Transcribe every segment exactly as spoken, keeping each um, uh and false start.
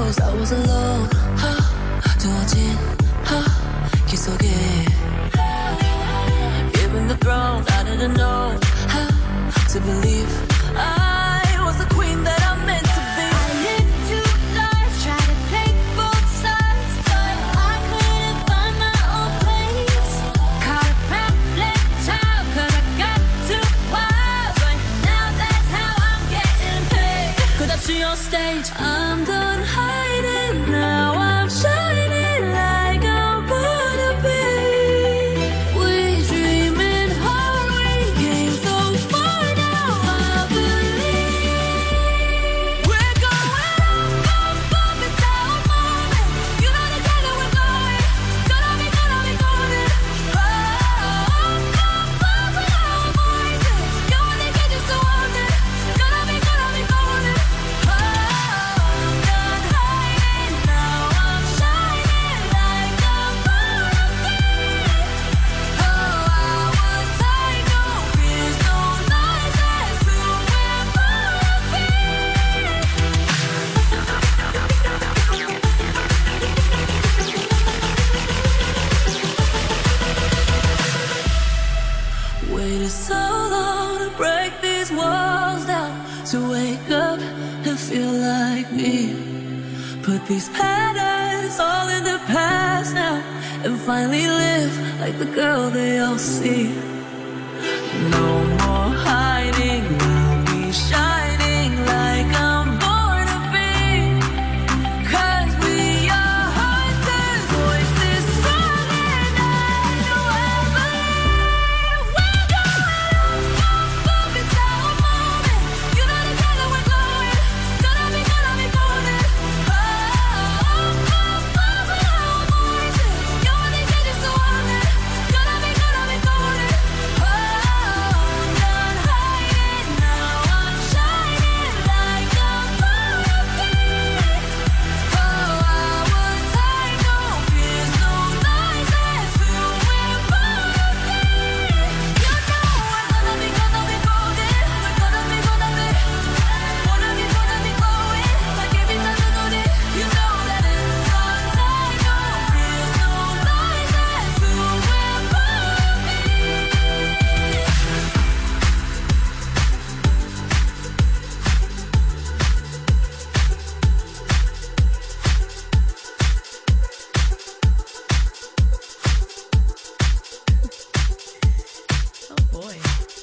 close, I was alone. 두어진 길 속에 given the throne, I didn't know how to believe I was the queen that I meant to be. I lived two lives, tried to play both sides, but I couldn't find my own place. Caught a problem child, cause I got too wild, but now that's how I'm getting paid. Cause I see on stage, I'm done hiding, now I'm shining like I'm born to be. We dreaming hard, we came so far, now I believe we're going up, up, up, it's our moment. You know the time that we're going, gonna be, gonna be golden. Oh, up, up, up with our voices. You only get used to want it, gonna be, gonna be golden. Oh, I'm done hiding, now I'm shining like I'm born to be. Oh, I would take no fears, no lies, that's who we're born to be. Waited so long to break these walls down, to wake up and feel like me. Put these patterns all in the past now, and finally live like the girl they all see. No more hiding, I'll be shining like I'm born to be. Cause we are hunters, voices strong and I know I believe we're going up, up, up, it's our moment. You know the time that we're going, gonna be, gonna be golden. Oh, up, up, up with our voices. You only get used to want it, gonna be, gonna be golden. Oh, I'm done hiding, now I'm shining like I'm born to be. Oh, I would take no fears, no lies, that's who we're born to be. You know we're gonna be, gonna be golden. We're gonna be, gonna be, wanna be, gonna be glowing like every time you do this. You know that it's our time. No fears, no lies, that's who we're born to be. Oh boy.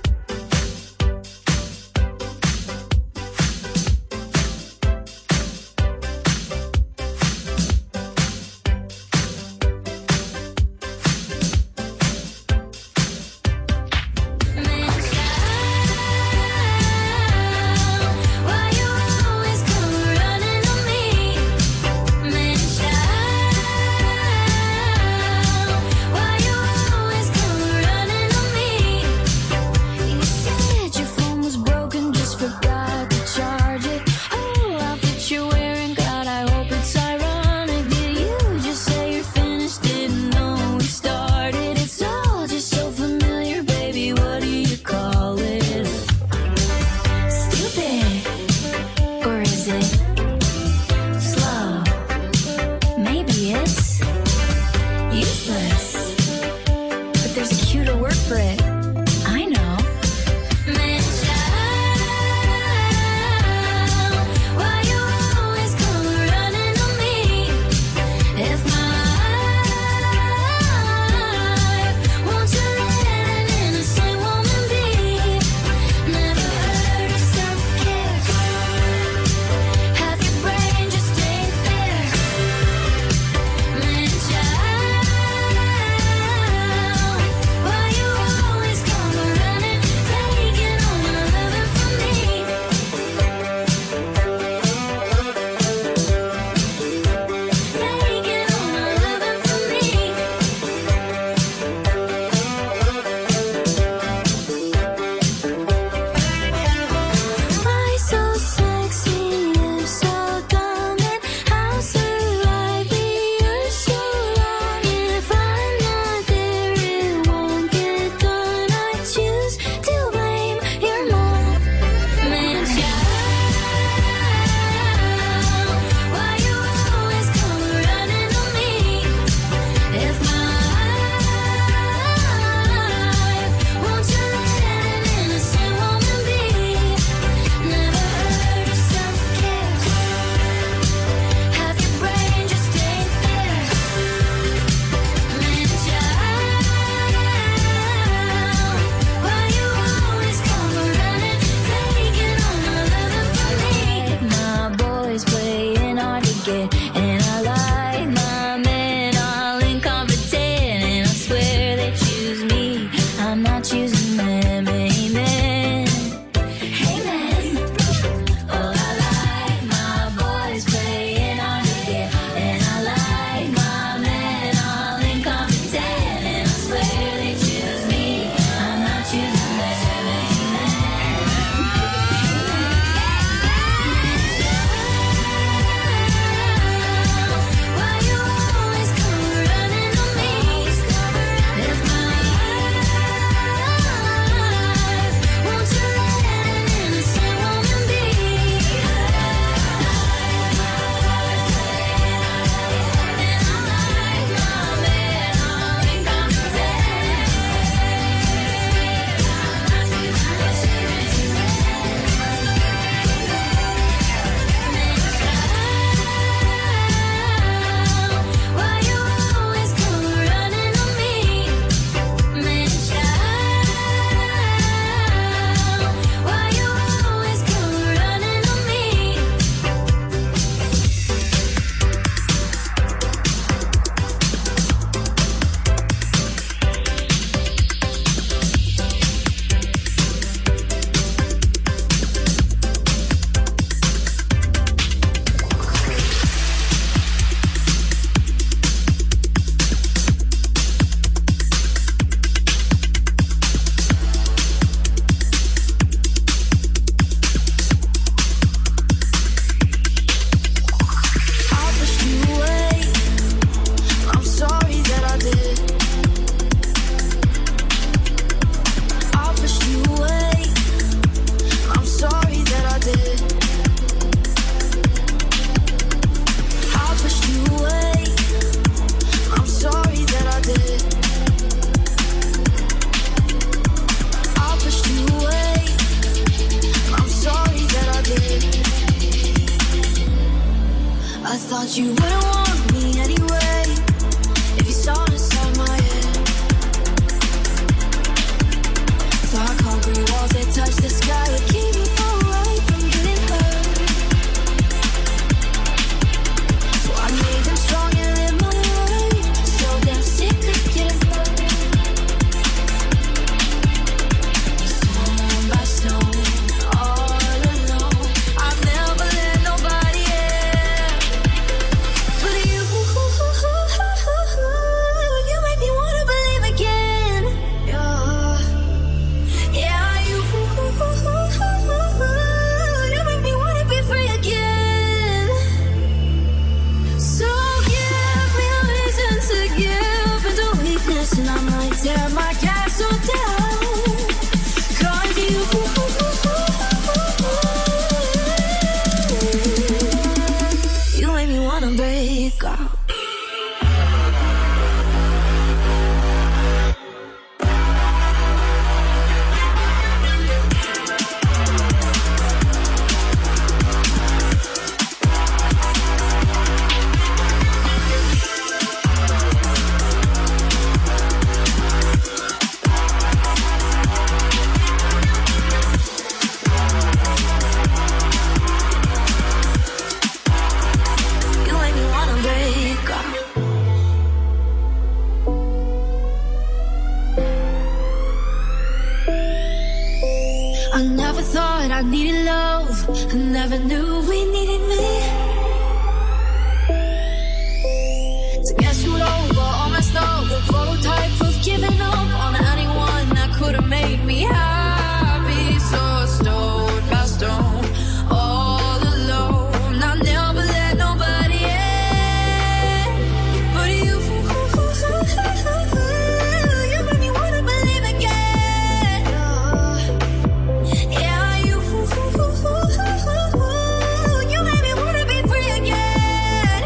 Why you always come running on me? Man, child, why you always come running on me? you wouldn't want me anyway if you saw inside my head. Dark concrete walls that touch the sky would keep me far away from getting hurt. So I made them strong and live my life. So damn sick of getting hurt. Stone by stone, all alone. I've never let nobody in. But you, you make me wanna believe again. Yeah, yeah, you, you make me wanna be free again. So give me a reason to give into weakness, and I might tear my castle down. 'Cause you, you make me wanna break out. You make me wanna break out. I never thought I needed love. I never knew we needed me. To get screwed over, almost up, the prototype of giving up on anyone that could have made me happy. So stone by stone, all alone. I never let nobody in. But you, you made me wanna believe again. Yeah, you, you made me wanna be free again.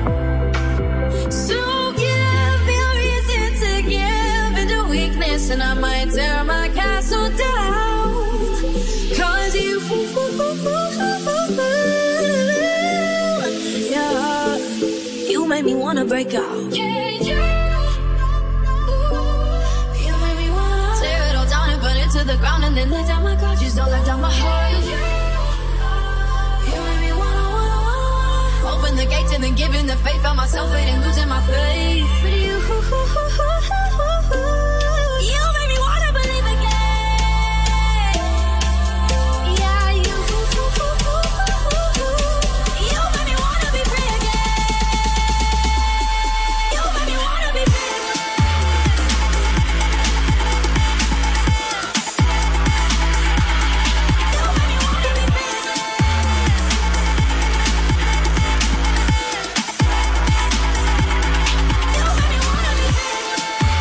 So give me a reason to give into weakness, and I might tear my castle down. 'Cause you, yeah, you made me wanna break out. Yeah, you, you made me wanna tear it all down and burn it to the ground, and then let down my guard. Just don't let down my heart. You made me wanna, wanna, wanna open the gates and then giving the faith. Found myself fading, losing my faith. But you, you made me wanna believe again. Yeah, you, you made me wanna be free again. You made me wanna be free again. You made me wanna be free again. You made me wanna be free again.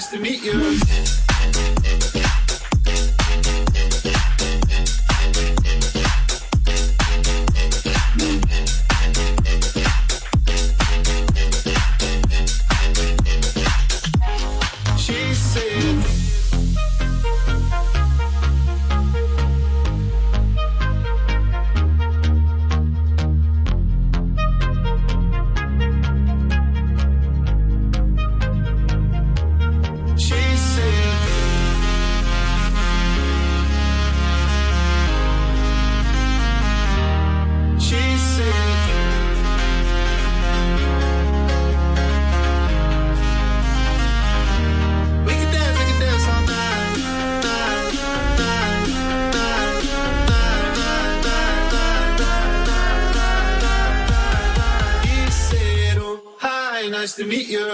nice to meet you. Nice to meet you.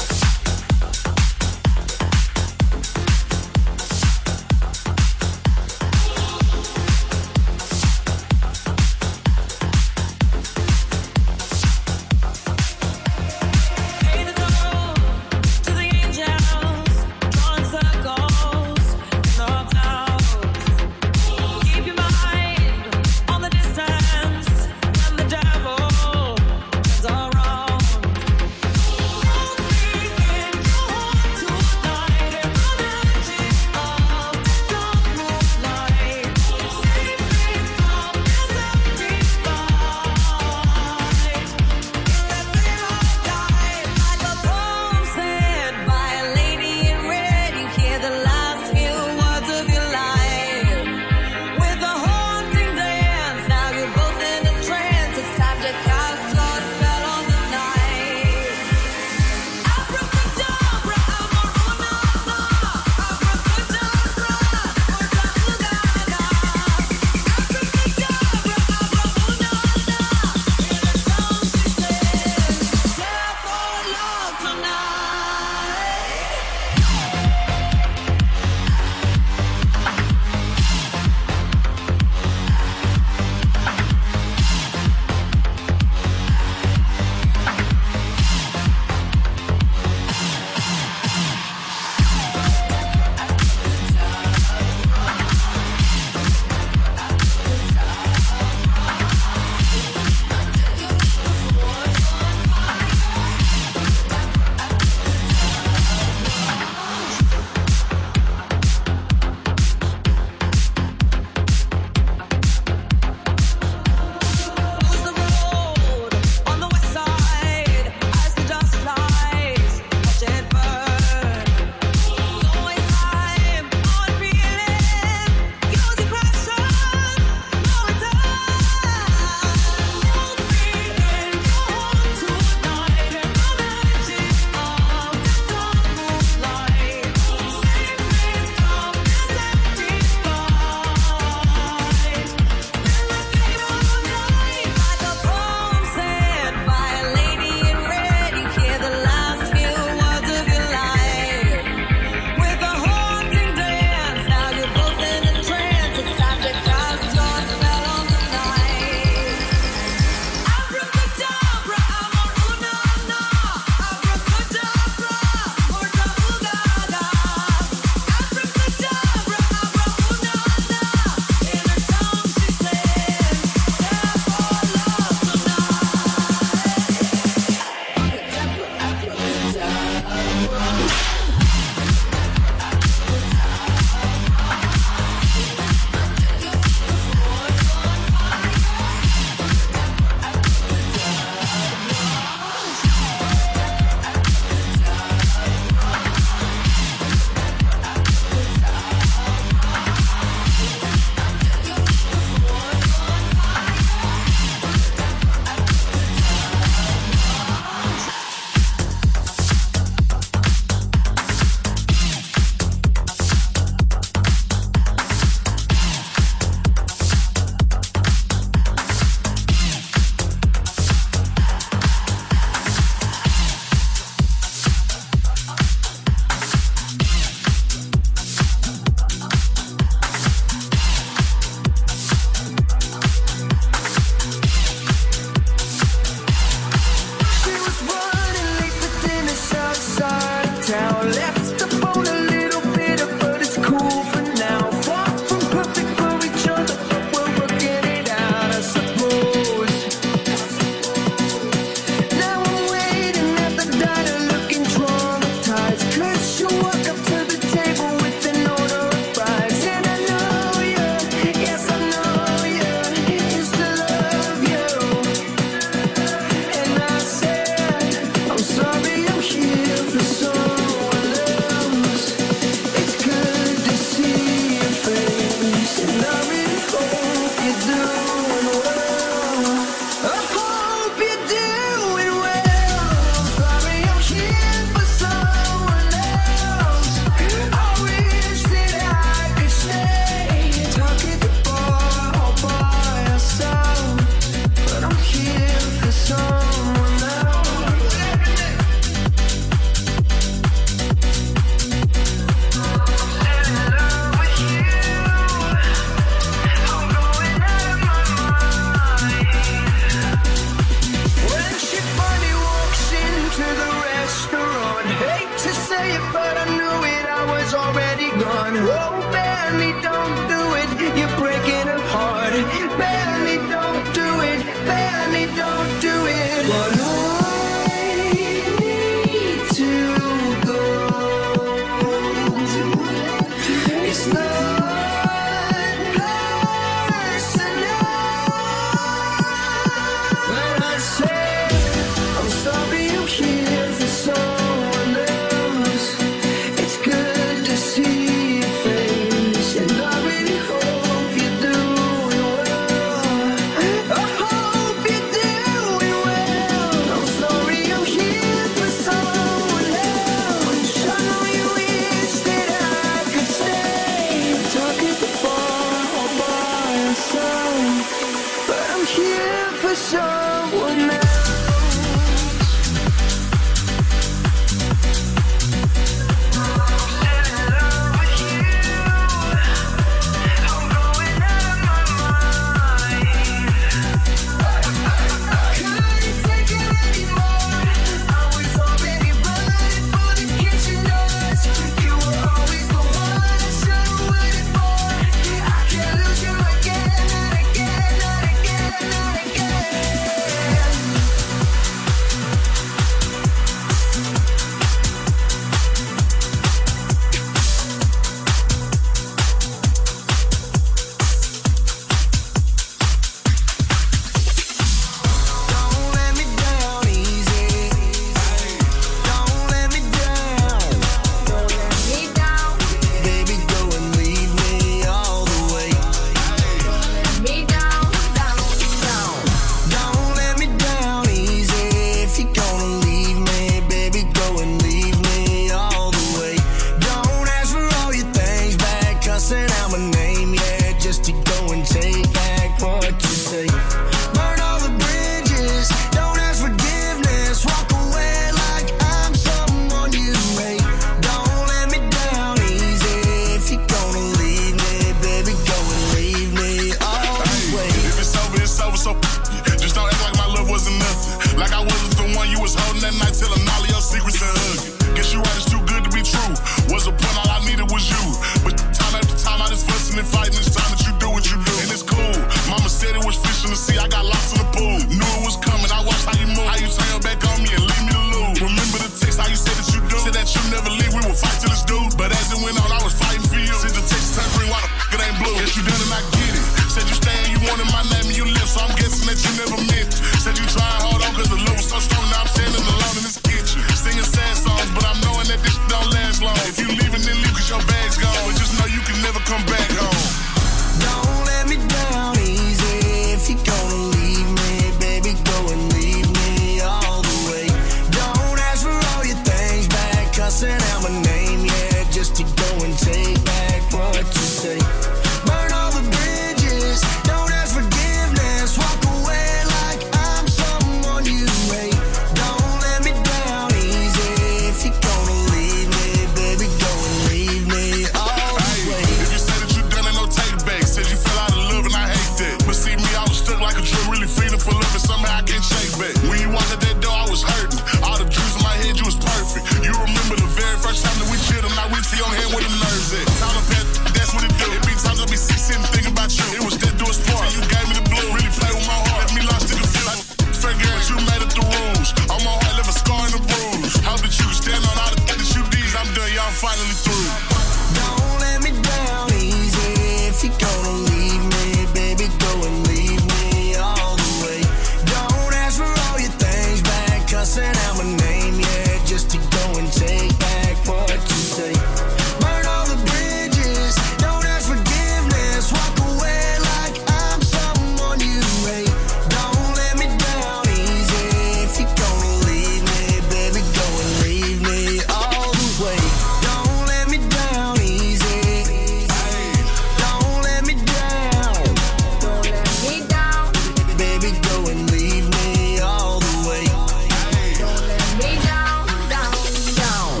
last long. If you leaving, then leave cause your bag's gone. But just know you can never come back home. Don't let me down easy. If you're gonna leave me, baby, go and leave me all the way. Don't ask for all your things back, cussing out my name, yeah, just to go and take back what you say. Burn all the bridges, don't ask forgiveness, walk away like I'm someone you hate. Don't let me down easy. If you're gonna leave me, baby, go and leave me all the way. If you say that you done it, no take back. Said you fell out of love and I hate that. But see me, I was stuck like a drug, really feeling for love and somehow I can't shake back. When you walked out that door, I was hurting. All the dreams in my head, you was perfect. You remember the very first time that we chilled and I reached for your hand where the nerves at. Time to pass, that's what it do. It be times I be sick sitting thinking about you. It was that do its part. You gave me the blue, really play with my heart. Left me lost in the field. Like, figure out you made it through rules. On my heart, left a scar and a bruise. Hope that you can stand on all the things that you did. I'm done, y'all finally through. Don't let me down easy. If you're gonna leave me, baby, go and leave me all the way. Don't ask for all your things back, cussing out my name, yeah, just to go and take back what you say. Burn all the bridges, don't ask forgiveness, walk away like I'm someone you hate. Don't let me down easy. If you're gonna leave me, baby, go and leave me all the way. Don't let me down easy. Don't let me down. Don't let me down. Baby, go and leave me all the way. Don't let me down, down, down.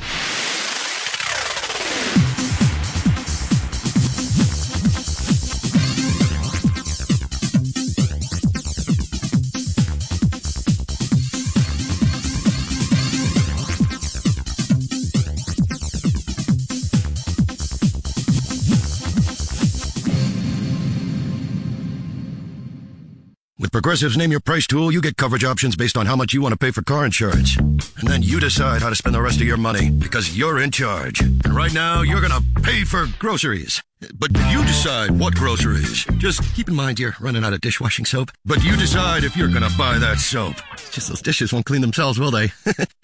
With Progressive's Name Your Price tool, you get coverage options based on how much you want to pay for car insurance. And then you decide how to spend the rest of your money, because you're in charge. And right now, you're going to pay for groceries. But you decide what groceries. Just keep in mind you're running out of dishwashing soap. But you decide if you're going to buy that soap. It's just those dishes won't clean themselves, will they?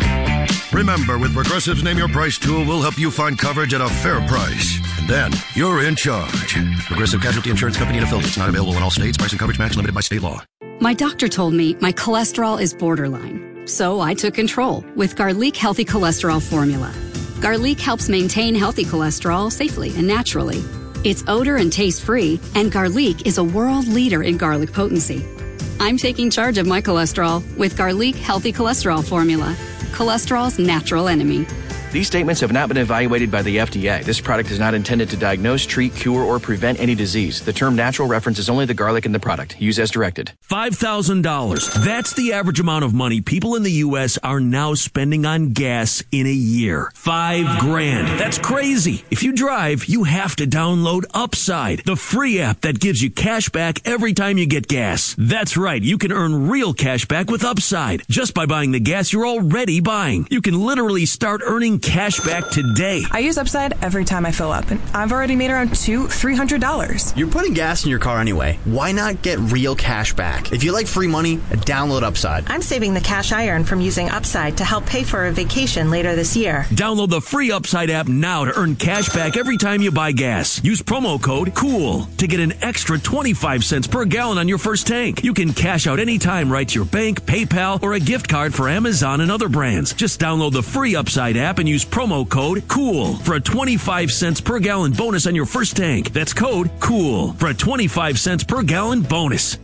Remember, with Progressive's Name Your Price tool, we'll help you find coverage at a fair price. And then, you're in charge. Progressive Casualty Insurance Company and Affiliates. Not available in all states. Price and coverage match limited by state law. My doctor told me my cholesterol is borderline. So I took control with Garlic Healthy Cholesterol Formula. Garlic helps maintain healthy cholesterol safely and naturally. It's odor and taste-free, and Garlic is a world leader in garlic potency. I'm taking charge of my cholesterol with Garlic Healthy Cholesterol Formula. Cholesterol's natural enemy. These statements have not been evaluated by the F D A. This product is not intended to diagnose, treat, cure, or prevent any disease. The term natural references only the garlic in the product. Use as directed. five thousand dollars. That's the average amount of money people in the U S are now spending on gas in a year. Five grand. That's crazy. If you drive, you have to download Upside, the free app that gives you cash back every time you get gas. That's right. You can earn real cash back with Upside just by buying the gas you're already buying. You can literally start earning cash back today. I use Upside every time I fill up, and I've already made around two, three hundred dollars. You're putting gas in your car anyway. Why not get real cash back? If you like free money, download Upside. I'm saving the cash I earn from using Upside to help pay for a vacation later this year. Download the free Upside app now to earn cash back every time you buy gas. Use promo code COOL to get an extra twenty-five cents per gallon on your first tank. You can cash out anytime right to your bank, PayPal, or a gift card for Amazon and other brands. Just download the free Upside app and use promo code COOL for a twenty-five cents per gallon bonus on your first tank. That's code COOL for a twenty-five cents per gallon bonus.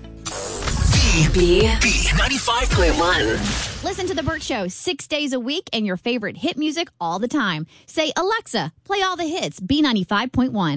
B B ninety-five point one. Listen to The Burt Show six days a week and your favorite hit music all the time. Say, Alexa, play all the hits, B ninety-five point one.